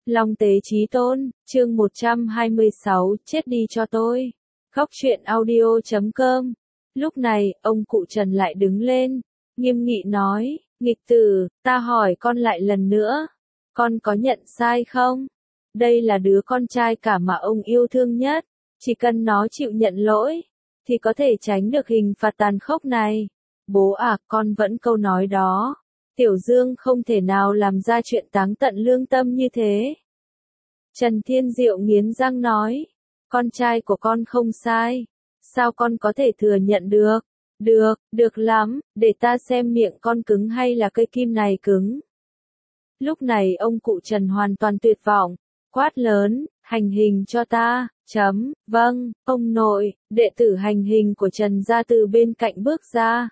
Long tế chí tôn, chương 126, chết đi cho tôi. Góc truyện audio.com. Lúc này, ông cụ Trần lại đứng lên, nghiêm nghị nói, nghịch tử, ta hỏi con lại lần nữa, con có nhận sai không? Đây là đứa con trai cả mà ông yêu thương nhất, chỉ cần nó chịu nhận lỗi, thì có thể tránh được hình phạt tàn khốc này. Bố à, con vẫn câu nói đó. Tiểu Dương không thể nào làm ra chuyện táng tận lương tâm như thế. Trần Thiên Diệu nghiến răng nói, con trai của con không sai, sao con có thể thừa nhận được? Được lắm, để ta xem miệng con cứng hay là cây kim này cứng. Lúc này ông cụ Trần hoàn toàn tuyệt vọng, quát lớn, hành hình cho ta, vâng, ông nội, đệ tử hành hình của Trần gia từ bên cạnh bước ra.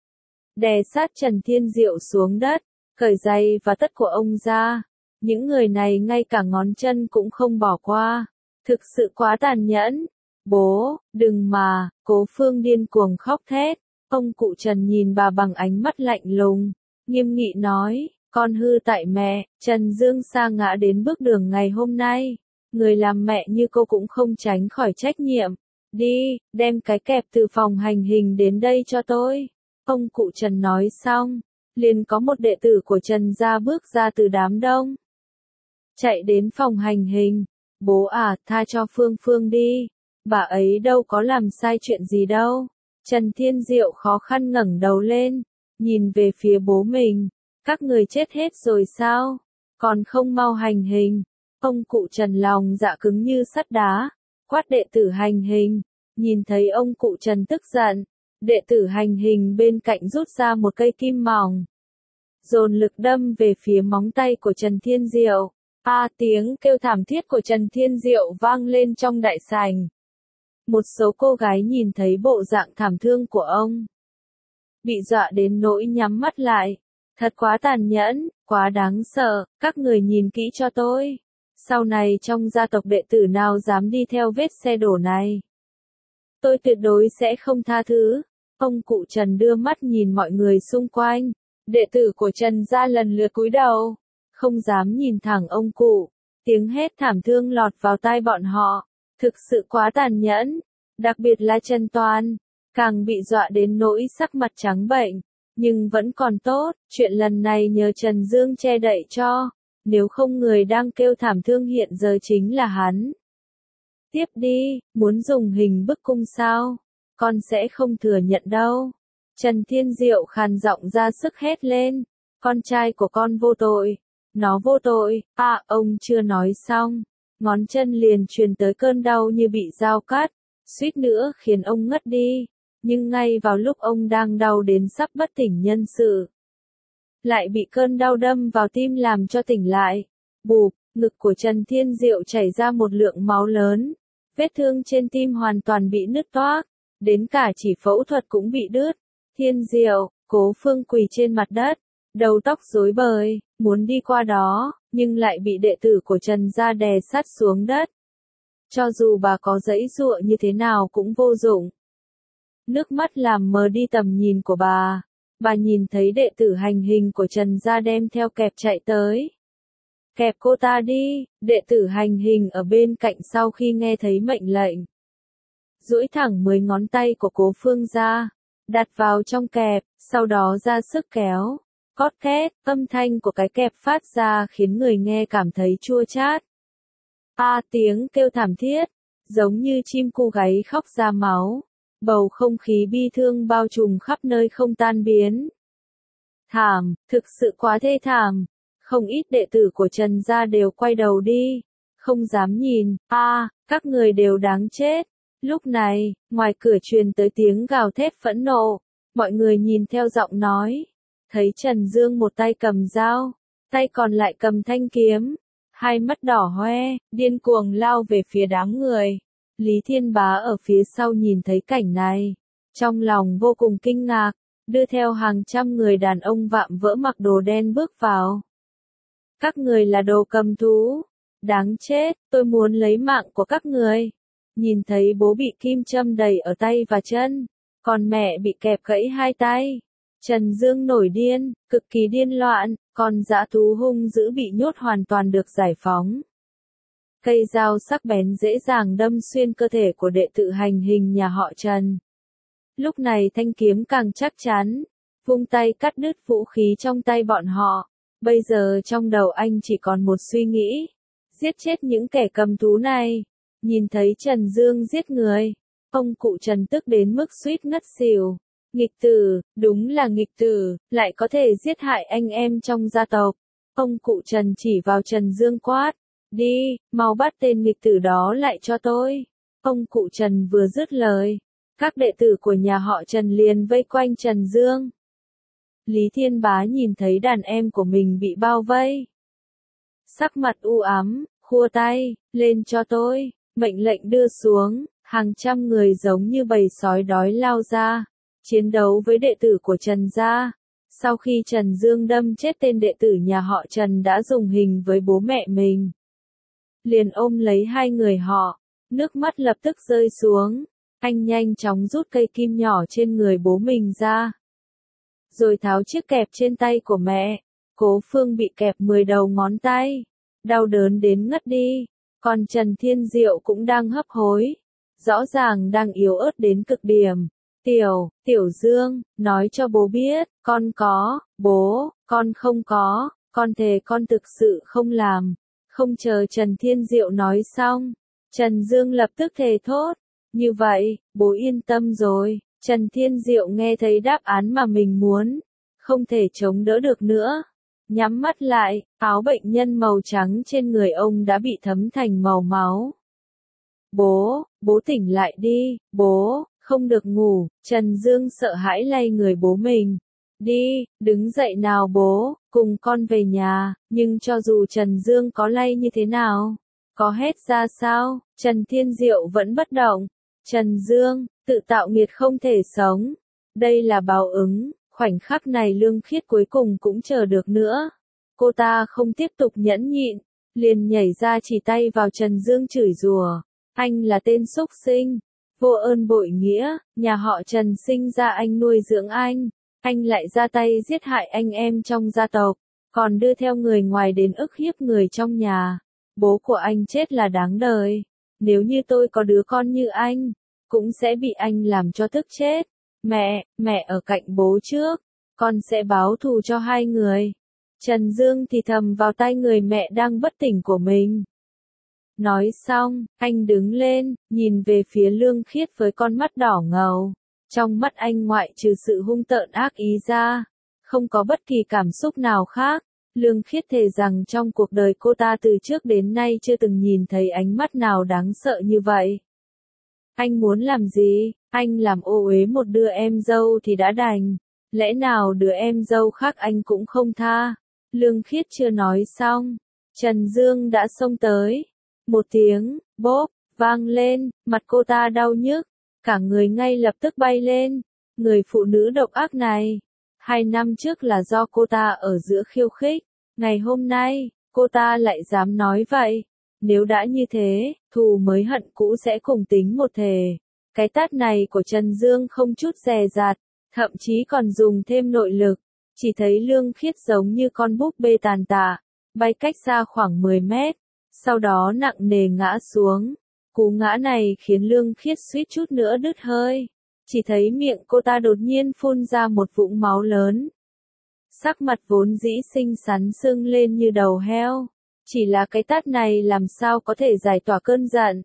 Đè sát Trần Thiên Diệu xuống đất, cởi giày và tất của ông ra. Những người này ngay cả ngón chân cũng không bỏ qua. Thực sự quá tàn nhẫn. Bố, đừng mà, Cố Phương điên cuồng khóc thét. Ông cụ Trần nhìn bà bằng ánh mắt lạnh lùng, nghiêm nghị nói, con hư tại mẹ, Trần Dương sa ngã đến bước đường ngày hôm nay. Người làm mẹ như cô cũng không tránh khỏi trách nhiệm. Đi, đem cái kẹp từ phòng hành hình đến đây cho tôi. Ông cụ Trần nói xong, liền có một đệ tử của Trần gia bước ra từ đám đông. Chạy đến phòng hành hình, bố à, tha cho Phương Phương đi, bà ấy đâu có làm sai chuyện gì đâu. Trần Thiên Diệu khó khăn ngẩng đầu lên, nhìn về phía bố mình, các người chết hết rồi sao, còn không mau hành hình. Ông cụ Trần lòng dạ cứng như sắt đá, quát đệ tử hành hình. Nhìn thấy ông cụ Trần tức giận, đệ tử hành hình bên cạnh rút ra một cây kim mỏng, dồn lực đâm về phía móng tay của Trần Thiên Diệu. Tiếng kêu thảm thiết của Trần Thiên Diệu vang lên trong đại sảnh. Một số cô gái nhìn thấy bộ dạng thảm thương của ông, bị dọa đến nỗi nhắm mắt lại. Thật quá tàn nhẫn, quá đáng sợ, các người nhìn kỹ cho tôi. Sau này trong gia tộc đệ tử nào dám đi theo vết xe đổ này, tôi tuyệt đối sẽ không tha thứ. Ông cụ Trần đưa mắt nhìn mọi người xung quanh. Đệ tử của Trần gia lần lượt cúi đầu, không dám nhìn thẳng ông cụ. Tiếng hét thảm thương lọt vào tai bọn họ. Thực sự quá tàn nhẫn. Đặc biệt là Trần Toàn, càng bị dọa đến nỗi sắc mặt trắng bệch. Nhưng vẫn còn tốt, chuyện lần này nhờ Trần Dương che đậy cho. Nếu không người đang kêu thảm thương hiện giờ chính là hắn. Tiếp đi, muốn dùng hình bức cung sao? Con sẽ không thừa nhận đâu. Trần Thiên Diệu khàn giọng ra sức hét lên. Con trai của con vô tội. Nó vô tội. Ông chưa nói xong. Ngón chân liền truyền tới cơn đau như bị dao cắt. Suýt nữa khiến ông ngất đi. Nhưng ngay vào lúc ông đang đau đến sắp bất tỉnh nhân sự, lại bị cơn đau đâm vào tim làm cho tỉnh lại. Bụp, ngực của Trần Thiên Diệu chảy ra một lượng máu lớn. Vết thương trên tim hoàn toàn bị nứt toác. Đến cả chỉ phẫu thuật cũng bị đứt. Thiên Diệu, Cố Phương quỳ trên mặt đất, đầu tóc rối bời, muốn đi qua đó, nhưng lại bị đệ tử của Trần gia đè sát xuống đất. Cho dù bà có giãy giụa như thế nào cũng vô dụng. Nước mắt làm mờ đi tầm nhìn của bà. Bà nhìn thấy đệ tử hành hình của Trần gia đem theo kẹp chạy tới. Kẹp cô ta đi, đệ tử hành hình ở bên cạnh sau khi nghe thấy mệnh lệnh, duỗi thẳng 10 ngón tay của Cố Phương ra, đặt vào trong kẹp, sau đó ra sức kéo. Cót két, âm thanh của cái kẹp phát ra khiến người nghe cảm thấy chua chát. Tiếng kêu thảm thiết, giống như chim cu gáy khóc ra máu. Bầu không khí bi thương bao trùm khắp nơi không tan biến. Thảm, thực sự quá thê thảm. Không ít đệ tử của Trần gia đều quay đầu đi, không dám nhìn. Các người đều đáng chết. Lúc này, ngoài cửa truyền tới tiếng gào thét phẫn nộ. Mọi người nhìn theo giọng nói, thấy Trần Dương một tay cầm dao, tay còn lại cầm thanh kiếm, hai mắt đỏ hoe, điên cuồng lao về phía đám người. Lý Thiên Bá ở phía sau nhìn thấy cảnh này, trong lòng vô cùng kinh ngạc, đưa theo hàng trăm người đàn ông vạm vỡ mặc đồ đen bước vào. Các người là đồ cầm thú, đáng chết, tôi muốn lấy mạng của các người. Nhìn thấy bố bị kim châm đầy ở tay và chân, còn mẹ bị kẹp gãy hai tay. Trần Dương nổi điên, cực kỳ điên loạn, con dã thú hung dữ bị nhốt hoàn toàn được giải phóng. Cây dao sắc bén dễ dàng đâm xuyên cơ thể của đệ tử hành hình nhà họ Trần. Lúc này thanh kiếm càng chắc chắn, vung tay cắt đứt vũ khí trong tay bọn họ. Bây giờ trong đầu anh chỉ còn một suy nghĩ, giết chết những kẻ cầm thú này. Nhìn thấy Trần Dương giết người, ông cụ Trần tức đến mức suýt ngất xỉu. Nghịch tử, đúng là nghịch tử, lại có thể giết hại anh em trong gia tộc. Ông cụ Trần chỉ vào Trần Dương quát, đi, mau bắt tên nghịch tử đó lại cho tôi. Ông cụ Trần vừa dứt lời, các đệ tử của nhà họ Trần liền vây quanh Trần Dương. Lý Thiên Bá nhìn thấy đàn em của mình bị bao vây. Sắc mặt u ám, khua tay, lên cho tôi, mệnh lệnh đưa xuống, hàng trăm người giống như bầy sói đói lao ra, chiến đấu với đệ tử của Trần gia. Sau khi Trần Dương đâm chết tên đệ tử nhà họ Trần đã dùng hình với bố mẹ mình, liền ôm lấy hai người họ, nước mắt lập tức rơi xuống. Anh nhanh chóng rút cây kim nhỏ trên người bố mình ra, rồi tháo chiếc kẹp trên tay của mẹ. Cố Phương bị kẹp 10 đầu ngón tay, đau đớn đến ngất đi. Còn Trần Thiên Diệu cũng đang hấp hối, rõ ràng đang yếu ớt đến cực điểm. Tiểu Dương, nói cho bố biết, con có, bố, con không có, con thề con thực sự không làm. Không chờ Trần Thiên Diệu nói xong, Trần Dương lập tức thề thốt, như vậy, bố yên tâm rồi. Trần Thiên Diệu nghe thấy đáp án mà mình muốn, không thể chống đỡ được nữa. Nhắm mắt lại, áo bệnh nhân màu trắng trên người ông đã bị thấm thành màu máu. Bố tỉnh lại đi, bố, không được ngủ. Trần Dương sợ hãi lay người bố mình. Đi, đứng dậy nào bố, cùng con về nhà. Nhưng cho dù Trần Dương có lay như thế nào, có hét ra sao, Trần Thiên Diệu vẫn bất động. Trần Dương, tự tạo nghiệt không thể sống. Đây là báo ứng. Khoảnh khắc này Lương Khiết cuối cùng cũng chờ được nữa. Cô ta không tiếp tục nhẫn nhịn, liền nhảy ra chỉ tay vào Trần Dương chửi rủa. Anh là tên súc sinh, vô ơn bội nghĩa, nhà họ Trần sinh ra anh nuôi dưỡng anh lại ra tay giết hại anh em trong gia tộc, còn đưa theo người ngoài đến ức hiếp người trong nhà. Bố của anh chết là đáng đời. Nếu như tôi có đứa con như anh, cũng sẽ bị anh làm cho tức chết. Mẹ ở cạnh bố trước, con sẽ báo thù cho hai người. Trần Dương thì thầm vào tai người mẹ đang bất tỉnh của mình. Nói xong, anh đứng lên, nhìn về phía Lương Khiết với con mắt đỏ ngầu. Trong mắt anh ngoại trừ sự hung tợn ác ý ra, không có bất kỳ cảm xúc nào khác. Lương Khiết thề rằng trong cuộc đời cô ta từ trước đến nay chưa từng nhìn thấy ánh mắt nào đáng sợ như vậy. Anh muốn làm gì? Anh làm ô uế một đứa em dâu thì đã đành. Lẽ nào đứa em dâu khác anh cũng không tha? Lương Khiết chưa nói xong, Trần Dương đã xông tới. Một tiếng, bốp, vang lên, mặt cô ta đau nhức, cả người ngay lập tức bay lên. Người phụ nữ độc ác này, 2 năm trước là do cô ta ở giữa khiêu khích, ngày hôm nay, cô ta lại dám nói vậy. Nếu đã như thế, thù mới hận cũ sẽ cùng tính một thể. Cái tát này của Trần Dương không chút dè dặt, thậm chí còn dùng thêm nội lực. Chỉ thấy Lương Khiết giống như con búp bê tàn tạ, bay cách xa khoảng 10 mét, sau đó nặng nề ngã xuống. Cú ngã này khiến Lương Khiết suýt chút nữa đứt hơi. Chỉ thấy miệng cô ta đột nhiên phun ra một vũng máu lớn. Sắc mặt vốn dĩ xinh xắn sưng lên như đầu heo. Chỉ là cái tát này làm sao có thể giải tỏa cơn giận.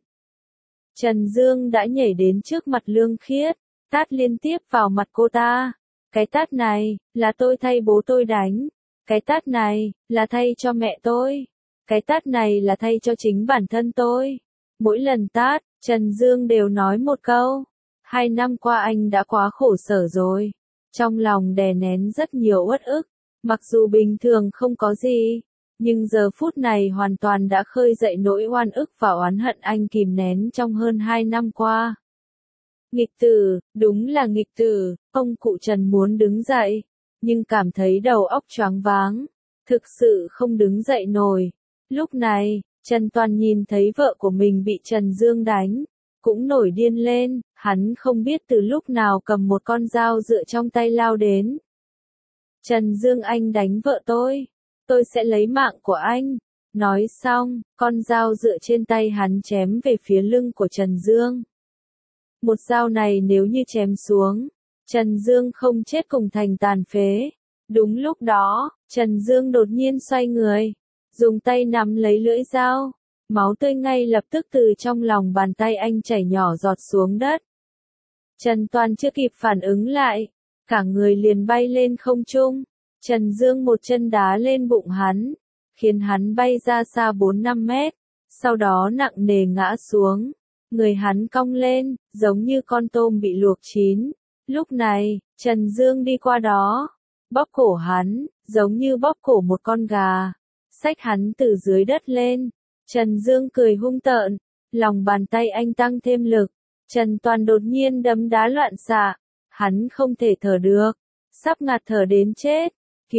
Trần Dương đã nhảy đến trước mặt Lương Khiết, tát liên tiếp vào mặt cô ta. Cái tát này, là tôi thay bố tôi đánh. Cái tát này, là thay cho mẹ tôi. Cái tát này là thay cho chính bản thân tôi. Mỗi lần tát, Trần Dương đều nói một câu. 2 năm qua anh đã quá khổ sở rồi. Trong lòng đè nén rất nhiều uất ức. Mặc dù bình thường không có gì, nhưng giờ phút này hoàn toàn đã khơi dậy nỗi oan ức và oán hận anh kìm nén trong hơn 2 năm qua. Nghịch tử, đúng là nghịch tử. Ông cụ Trần muốn đứng dậy, nhưng cảm thấy đầu óc choáng váng, thực sự không đứng dậy nổi. Lúc này, Trần Toàn nhìn thấy vợ của mình bị Trần Dương đánh, cũng nổi điên lên. Hắn không biết từ lúc nào cầm một con dao dựa trong tay lao đến, Trần Dương anh đánh vợ tôi sẽ lấy mạng của anh. Nói xong, con dao dựa trên tay hắn chém về phía lưng của Trần Dương. Một dao này nếu như chém xuống, Trần Dương không chết cùng thành tàn phế. Đúng lúc đó, Trần Dương đột nhiên xoay người, dùng tay nắm lấy lưỡi dao. Máu tươi ngay lập tức từ trong lòng bàn tay anh chảy nhỏ giọt xuống đất. Trần Toàn chưa kịp phản ứng lại, cả người liền bay lên không trung. Trần Dương một chân đá lên bụng hắn, khiến hắn bay ra xa 4-5 mét, sau đó nặng nề ngã xuống. Người hắn cong lên, giống như con tôm bị luộc chín. Lúc này, Trần Dương đi qua đó, bóp cổ hắn, giống như bóp cổ một con gà, xách hắn từ dưới đất lên. Trần Dương cười hung tợn, lòng bàn tay anh tăng thêm lực. Trần Toàn đột nhiên đấm đá loạn xạ, hắn không thể thở được, sắp ngạt thở đến chết.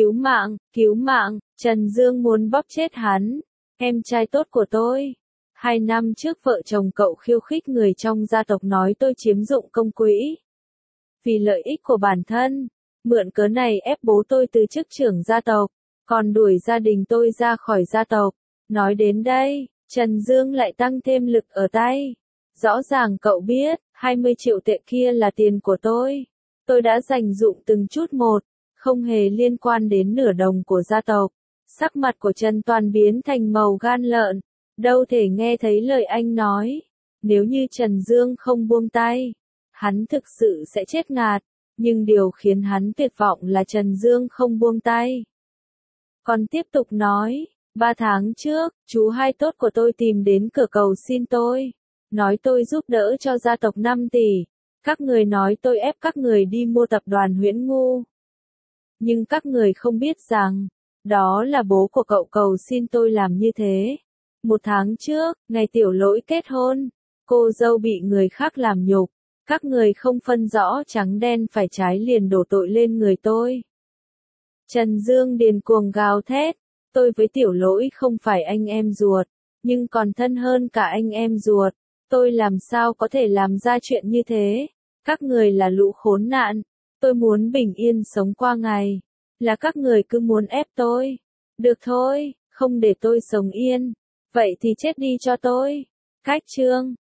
Cứu mạng, Trần Dương muốn bóp chết hắn. Em trai tốt của tôi. 2 năm trước vợ chồng cậu khiêu khích người trong gia tộc nói tôi chiếm dụng công quỹ. Vì lợi ích của bản thân, mượn cớ này ép bố tôi từ chức trưởng gia tộc, còn đuổi gia đình tôi ra khỏi gia tộc. Nói đến đây, Trần Dương lại tăng thêm lực ở tay. Rõ ràng cậu biết, 20 triệu tệ kia là tiền của tôi. Tôi đã dành dụm từng chút một, không hề liên quan đến nửa đồng của gia tộc. Sắc mặt của Trần Toàn biến thành màu gan lợn, đâu thể nghe thấy lời anh nói. Nếu như Trần Dương không buông tay, hắn thực sự sẽ chết ngạt, nhưng điều khiến hắn tuyệt vọng là Trần Dương không buông tay. Còn tiếp tục nói, 3 tháng trước, chú hai tốt của tôi tìm đến cửa cầu xin tôi, nói tôi giúp đỡ cho gia tộc 5 tỷ. Các người nói tôi ép các người đi mua tập đoàn Huyễn Ngu. Nhưng các người không biết rằng, đó là bố của cậu cầu xin tôi làm như thế. 1 tháng trước, ngày Tiểu Lỗi kết hôn, cô dâu bị người khác làm nhục. Các người không phân rõ trắng đen phải trái liền đổ tội lên người tôi. Trần Dương điên cuồng gào thét, tôi với Tiểu Lỗi không phải anh em ruột, nhưng còn thân hơn cả anh em ruột. Tôi làm sao có thể làm ra chuyện như thế? Các người là lũ khốn nạn. Tôi muốn bình yên sống qua ngày. Là các người cứ muốn ép tôi. Được thôi, không để tôi sống yên. Vậy thì chết đi cho tôi. Cách chương